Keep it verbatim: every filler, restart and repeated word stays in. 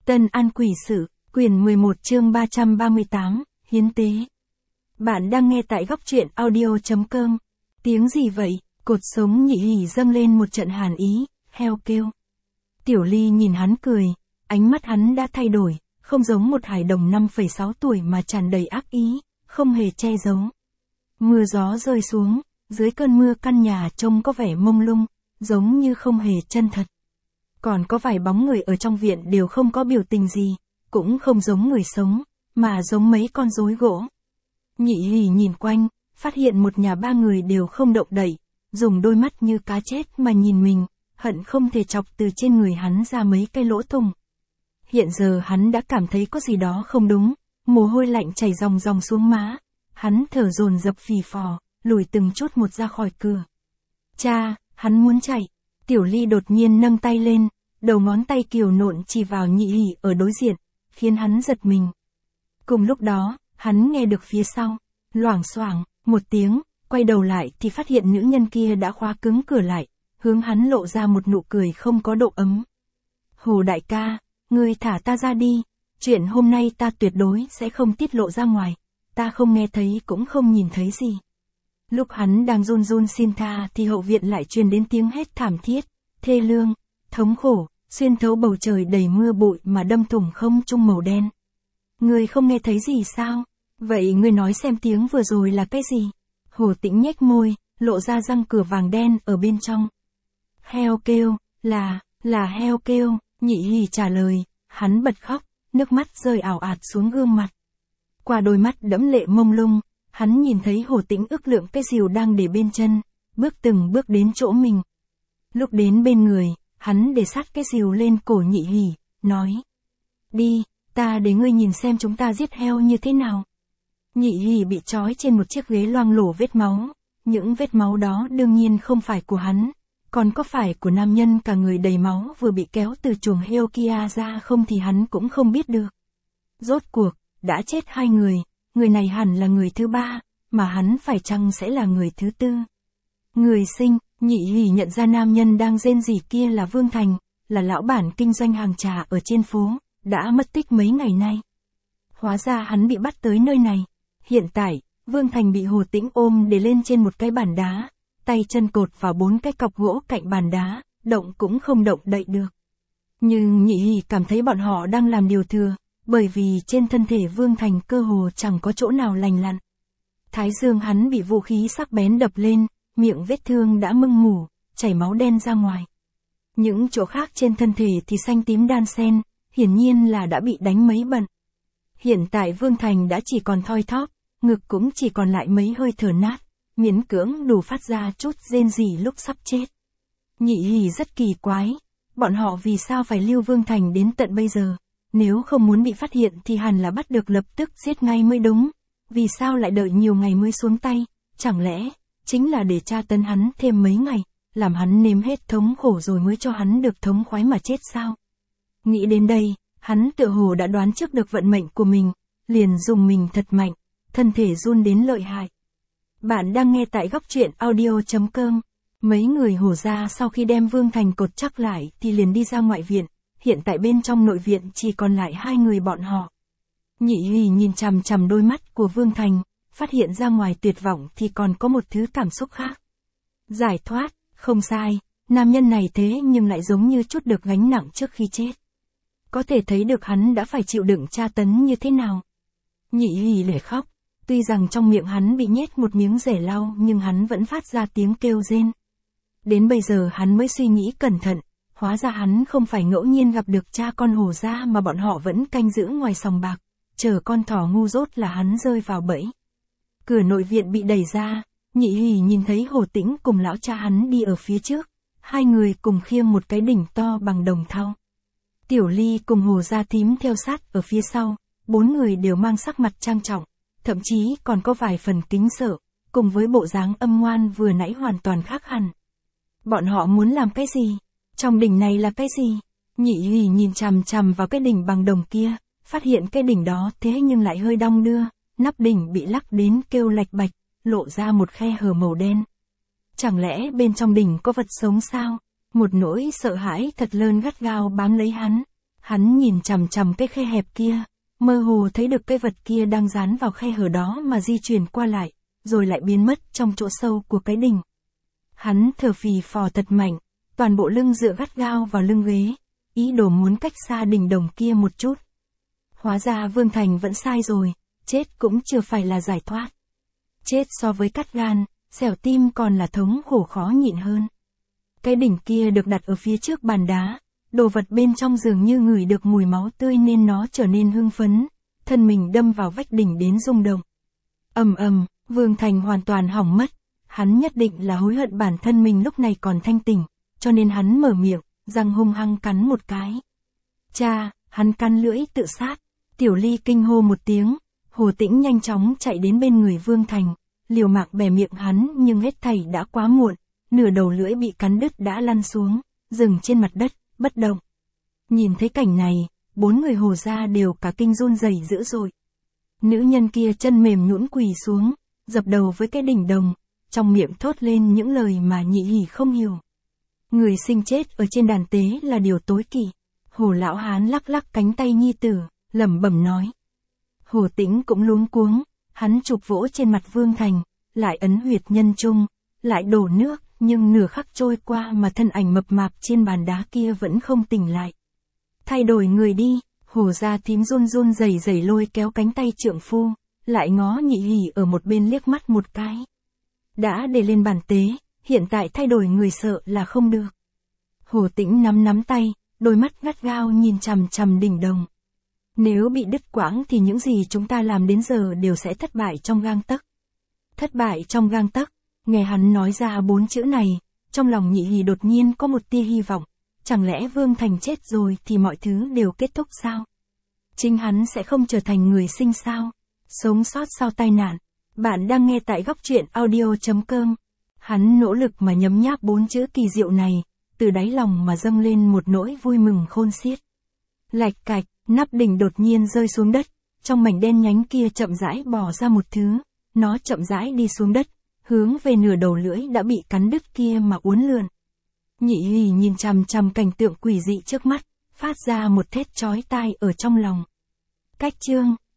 Tân An Quỷ Sự, quyển mười một chương ba trăm ba mươi tám, Hiến Tế. Bạn đang nghe tại góc truyện audio.com. Tiếng gì vậy? Cột sống Nhị Hỉ dâng lên một trận hàn ý, heo kêu. Tiểu Ly nhìn hắn cười, ánh mắt hắn đã thay đổi, không giống một hải đồng năm phẩy sáu tuổi mà tràn đầy ác ý, không hề che giấu. Mưa gió rơi xuống, dưới cơn mưa căn nhà trông có vẻ mông lung, giống như không hề chân thật. Còn có vài bóng người ở trong viện đều không có biểu tình gì, cũng không giống người sống, mà giống mấy con rối gỗ. Nhị Hỉ nhìn quanh, phát hiện một nhà ba người đều không động đậy, dùng đôi mắt như cá chết mà nhìn mình, hận không thể chọc từ trên người hắn ra mấy cái lỗ thủng. Hiện giờ hắn đã cảm thấy có gì đó không đúng, mồ hôi lạnh chảy ròng ròng xuống má, hắn thở dồn dập phì phò, lùi từng chút một ra khỏi cửa. Cha, hắn muốn chạy. Tiểu Ly đột nhiên nâng tay lên, đầu ngón tay kiều nộn chỉ vào Nhị Hỉ ở đối diện, khiến hắn giật mình. Cùng lúc đó, hắn nghe được phía sau, loảng xoảng, một tiếng, quay đầu lại thì phát hiện nữ nhân kia đã khóa cứng cửa lại, hướng hắn lộ ra một nụ cười không có độ ấm. Hồ đại ca, ngươi thả ta ra đi, chuyện hôm nay ta tuyệt đối sẽ không tiết lộ ra ngoài, ta không nghe thấy cũng không nhìn thấy gì. Lúc hắn đang run run xin tha thì hậu viện lại truyền đến tiếng hét thảm thiết, thê lương, thống khổ, xuyên thấu bầu trời đầy mưa bụi mà đâm thủng không trung màu đen. Ngươi không nghe thấy gì sao? Vậy ngươi nói xem tiếng vừa rồi là cái gì? Hồ Tĩnh nhếch môi, lộ ra răng cửa vàng đen ở bên trong. Heo kêu, là, là heo kêu, Nhị Hỉ trả lời, hắn bật khóc, nước mắt rơi ảo ạt xuống gương mặt. Qua đôi mắt đẫm lệ mông lung, hắn nhìn thấy Hồ Tĩnh ước lượng cái rìu đang để bên chân, bước từng bước đến chỗ mình. Lúc đến bên người, hắn để sát cái rìu lên cổ Nhị Hỉ, nói. Đi, ta để ngươi nhìn xem chúng ta giết heo như thế nào. Nhị Hỉ bị trói trên một chiếc ghế loang lổ vết máu, những vết máu đó đương nhiên không phải của hắn, còn có phải của nam nhân cả người đầy máu vừa bị kéo từ chuồng heo kia ra không thì hắn cũng không biết được. Rốt cuộc, đã chết hai người, người này hẳn là người thứ ba, mà hắn phải chăng sẽ là người thứ tư. Người sinh, Nhị Hỉ nhận ra nam nhân đang rên rỉ kia là Vương Thành, là lão bản kinh doanh hàng trà ở trên phố, đã mất tích mấy ngày nay. Hóa ra hắn bị bắt tới nơi này. Hiện tại, Vương Thành bị Hồ Tĩnh ôm để lên trên một cái bàn đá, tay chân cột vào bốn cái cọc gỗ cạnh bàn đá, động cũng không động đậy được. Nhưng Nhị Hỉ cảm thấy bọn họ đang làm điều thừa, bởi vì trên thân thể Vương Thành cơ hồ chẳng có chỗ nào lành lặn. Thái dương hắn bị vũ khí sắc bén đập lên, miệng vết thương đã mưng mủ, chảy máu đen ra ngoài. Những chỗ khác trên thân thể thì xanh tím đan xen, hiển nhiên là đã bị đánh mấy bận. Hiện tại Vương Thành đã chỉ còn thoi thóp, ngực cũng chỉ còn lại mấy hơi thở nát, miễn cưỡng đủ phát ra chút rên rỉ lúc sắp chết. Nhị Hỉ rất kỳ quái, bọn họ vì sao phải lưu Vương Thành đến tận bây giờ, nếu không muốn bị phát hiện thì hẳn là bắt được lập tức giết ngay mới đúng, vì sao lại đợi nhiều ngày mới xuống tay, chẳng lẽ, chính là để tra tấn hắn thêm mấy ngày, làm hắn nếm hết thống khổ rồi mới cho hắn được thống khoái mà chết sao? Nghĩ đến đây, hắn tựa hồ đã đoán trước được vận mệnh của mình, liền dùng mình thật mạnh, thân thể run đến lợi hại. Bạn đang nghe tại góc truyện audio.com. Mấy người Hồ gia sau khi đem Vương Thành cột chắc lại thì liền đi ra ngoại viện, hiện tại bên trong nội viện chỉ còn lại hai người bọn họ. Nhị Hỉ nhìn chằm chằm đôi mắt của Vương Thành, phát hiện ra ngoài tuyệt vọng thì còn có một thứ cảm xúc khác. Giải thoát, không sai, nam nhân này thế nhưng lại giống như chút được gánh nặng trước khi chết. Có thể thấy được hắn đã phải chịu đựng tra tấn như thế nào. Nhị Hỉ để khóc, tuy rằng trong miệng hắn bị nhét một miếng rẻ lau nhưng hắn vẫn phát ra tiếng kêu rên. Đến bây giờ hắn mới suy nghĩ cẩn thận, hóa ra hắn không phải ngẫu nhiên gặp được cha con Hồ gia mà bọn họ vẫn canh giữ ngoài sòng bạc, chờ con thỏ ngu dốt là hắn rơi vào bẫy. Cửa nội viện bị đẩy ra, Nhị Hỉ nhìn thấy Hồ Tĩnh cùng lão cha hắn đi ở phía trước, hai người cùng khiêng một cái đỉnh to bằng đồng thau. Tiểu Ly cùng Hồ gia thím theo sát ở phía sau, bốn người đều mang sắc mặt trang trọng, thậm chí còn có vài phần kính sợ, cùng với bộ dáng âm ngoan vừa nãy hoàn toàn khác hẳn. Bọn họ muốn làm cái gì? Trong đỉnh này là cái gì? Nhị Hỉ nhìn chằm chằm vào cái đỉnh bằng đồng kia, phát hiện cái đỉnh đó thế nhưng lại hơi đong đưa, nắp đỉnh bị lắc đến kêu lạch bạch, lộ ra một khe hở màu đen. Chẳng lẽ bên trong đỉnh có vật sống sao? Một nỗi sợ hãi thật lớn gắt gao bám lấy hắn. Hắn nhìn chằm chằm cái khe hẹp kia, mơ hồ thấy được cái vật kia đang dán vào khe hở đó mà di chuyển qua lại, rồi lại biến mất trong chỗ sâu của cái đỉnh. Hắn thở phì phò thật mạnh, toàn bộ lưng dựa gắt gao vào lưng ghế, ý đồ muốn cách xa đỉnh đồng kia một chút. Hóa ra Vương Thành vẫn sai rồi, chết cũng chưa phải là giải thoát. Chết so với cắt gan, xẻo tim còn là thống khổ khó nhịn hơn. Cái đỉnh kia được đặt ở phía trước bàn đá, đồ vật bên trong dường như ngửi được mùi máu tươi nên nó trở nên hưng phấn, thân mình đâm vào vách đỉnh đến rung động. Ầm ầm, Vương Thành hoàn toàn hỏng mất, hắn nhất định là hối hận bản thân mình lúc này còn thanh tỉnh, cho nên hắn mở miệng, răng hung hăng cắn một cái. Cha, hắn cắn lưỡi tự sát. Tiểu Ly kinh hô một tiếng, Hồ Tĩnh nhanh chóng chạy đến bên người Vương Thành, liều mạng bẻ miệng hắn nhưng hết thảy đã quá muộn, nửa đầu lưỡi bị cắn đứt đã lăn xuống, dừng trên mặt đất, bất động. Nhìn thấy cảnh này, bốn người Hồ gia đều cả kinh run rẩy dữ dội. Nữ nhân kia chân mềm nhũn quỳ xuống, dập đầu với cái đỉnh đồng, trong miệng thốt lên những lời mà Nhị Hỉ không hiểu. Người sinh chết ở trên đàn tế là điều tối kỵ. Hồ lão hán lắc lắc cánh tay nhi tử, lẩm bẩm nói. Hồ Tĩnh cũng luống cuống, hắn chụp vỗ trên mặt Vương Thành, lại ấn huyệt nhân trung, lại đổ nước, nhưng nửa khắc trôi qua mà thân ảnh mập mạp trên bàn đá kia vẫn không tỉnh lại. Thay đổi người đi, Hồ gia thím run run rẩy rẩy lôi kéo cánh tay trượng phu, lại ngó Nhị Hỉ ở một bên liếc mắt một cái. Đã để lên bàn tế, hiện tại thay đổi người sợ là không được. Hồ Tĩnh nắm nắm tay, đôi mắt gắt gao nhìn chằm chằm đỉnh đồng. Nếu bị đứt quãng thì những gì chúng ta làm đến giờ đều sẽ thất bại trong gang tấc. Thất bại trong gang tấc, nghe hắn nói ra bốn chữ này, trong lòng Nhị Hỉ đột nhiên có một tia hy vọng. Chẳng lẽ Vương Thành chết rồi thì mọi thứ đều kết thúc sao? Chính hắn sẽ không trở thành người sinh sao? Sống sót sau tai nạn. Bạn đang nghe tại góc truyện audio chấm com. Hắn nỗ lực mà nhấm nháp bốn chữ kỳ diệu này, từ đáy lòng mà dâng lên một nỗi vui mừng khôn xiết. Lạch cạch, nắp đỉnh đột nhiên rơi xuống đất, trong mảnh đen nhánh kia chậm rãi bò ra một thứ, nó chậm rãi đi xuống đất, hướng về nửa đầu lưỡi đã bị cắn đứt kia mà uốn lượn. Nhị Hỉ nhìn chằm chằm cảnh tượng quỷ dị trước mắt, phát ra một thét chói tai ở trong lòng. Cách chương